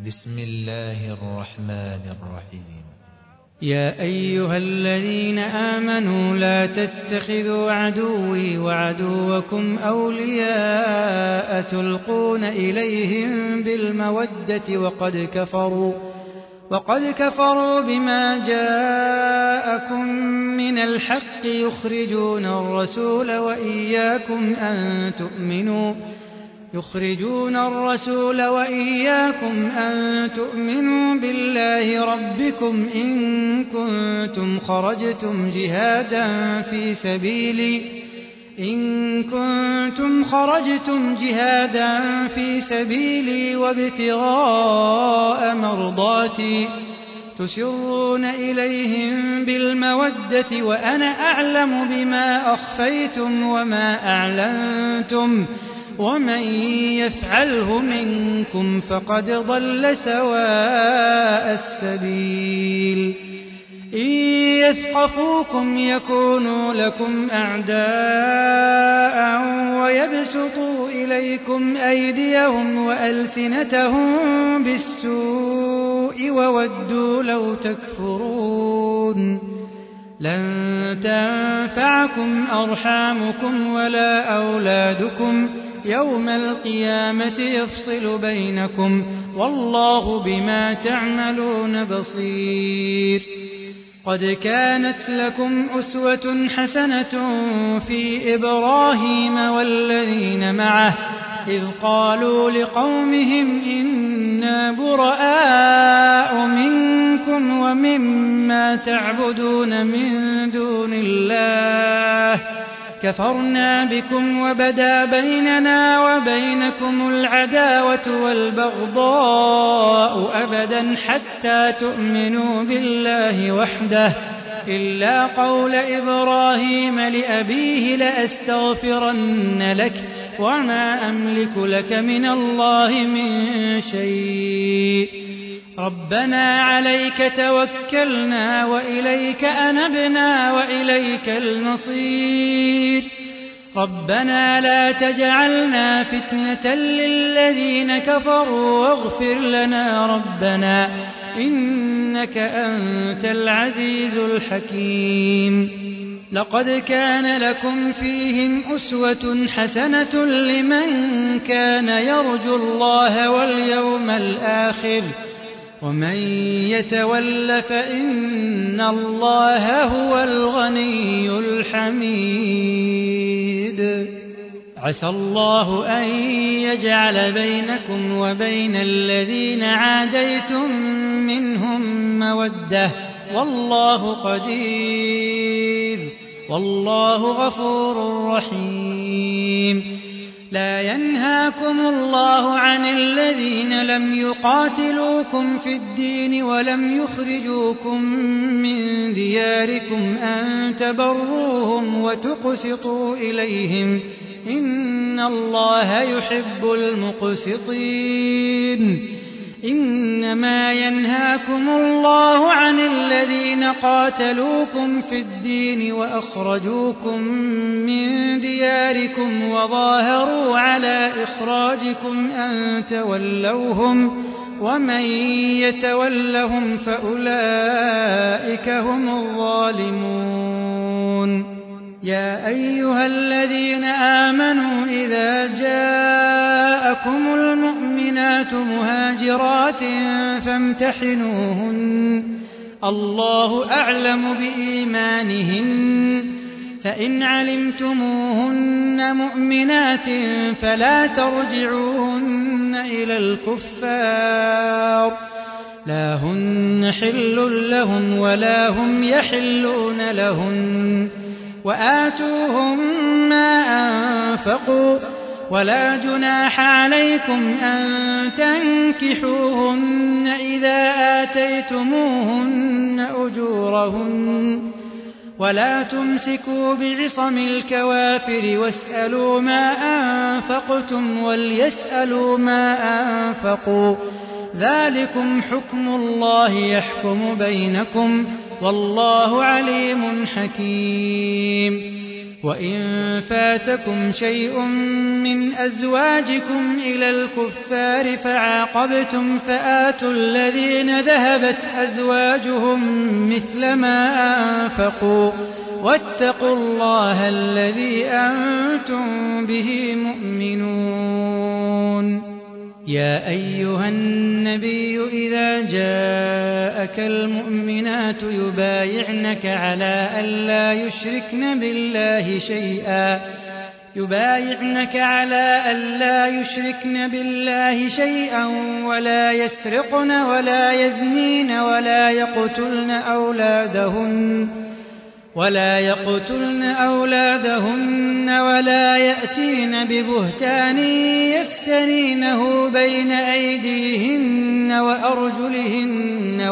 بسم الله الرحمن الرحيم. يا أيها الذين آمنوا لا تتخذوا عدوي وعدوكم أولياء تلقون إليهم بالمودة وقد كفروا بما جاءكم من الحق يخرجون الرسول وإياكم أن تؤمنوا بالله ربكم إن كنتم خرجتم جهادا في سبيلي وابتغاء مرضاتي تسرون إليهم بالمودة وأنا أعلم بما أخفيتم وما أعلنتم ومن يفعله منكم فقد ضل سواء السبيل. إن يثقفوكم يكونوا لكم أعداء ويبسطوا إليكم أيديهم وألسنتهم بالسوء وودوا لو تكفرون. لن تنفعكم أرحامكم ولا أولادكم يوم القيامة يفصل بينكم والله بما تعملون بصير. قد كانت لكم أسوة حسنة في إبراهيم والذين معه إذ قالوا لقومهم إنا براء منكم ومما تعبدون من دون الله كفرنا بكم وبدا بيننا وبينكم العداوة والبغضاء أبدا حتى تؤمنوا بالله وحده إلا قول إبراهيم لأبيه لأستغفرن لك وما أملك لك من الله من شيء ربنا عليك توكلنا وإليك أنبنا وإليك المصير. ربنا لا تجعلنا فتنة للذين كفروا واغفر لنا ربنا إنك أنت العزيز الحكيم. لقد كان لكم فيهم أسوة حسنة لمن كان يرجو الله واليوم الآخر ومن يتول فإن الله هو الغني الحميد. عسى الله أن يجعل بينكم وبين الذين عاديتم منهم مودة والله قدير والله غفور رحيم. لا ينهاكم الله عن الذين لم يقاتلوكم في الدين ولم يخرجوكم من دياركم أن تبروهم وتقسطوا إليهم إن الله يحب المقسطين. إنما ينهاكم الله عن الذين قاتلوكم في الدين وأخرجوكم من دياركم وظاهروا على إخراجكم أن تولوهم ومن يتولهم فأولئك هم الظالمون. يا أيها الذين آمنوا إذا جاءكم المؤمنات مهاجرات فامتحنوهن الله أعلم بإيمانهن فإن علمتموهن مؤمنات فلا ترجعوهن إلى الكفار لا هن حل لهم ولا هم يحلون لهن وآتوهم ما أنفقوا ولا جناح عليكم أن تنكحوهن إذا آتيتموهن أجورهن ولا تمسكوا بعصم الكوافر واسألوا ما أنفقتم وليسألوا ما أنفقوا ذلكم حكم الله يحكم بينكم والله عليم حكيم. وإن فاتكم شيء من أزواجكم إلى الكفار فعاقبتم فآتوا الذين ذهبت أزواجهم مثل ما أنفقوا واتقوا الله الذي أنتم به مؤمنون. يا أيها النبي إذا جاءك المؤمنات يبايعنك على ألا يشركن بالله شيئا ولا يسرقن ولا يزنين ولا يقتلن أولادهن ولا يأتين ببهتان يفترينه بين أيديهن وأرجلهن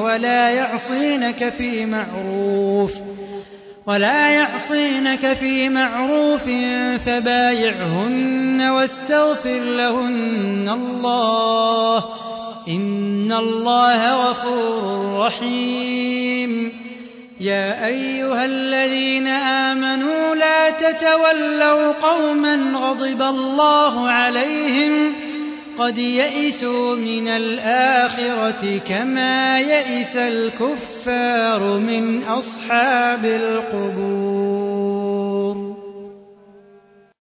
ولا يعصينك في معروف فبايعهن واستغفر لهن الله إن الله غفور رحيم. يا أيها الذين آمنوا لا تتولوا قوما غضب الله عليهم قد يئسوا من الآخرة كما يئس الكفار من أصحاب القبور.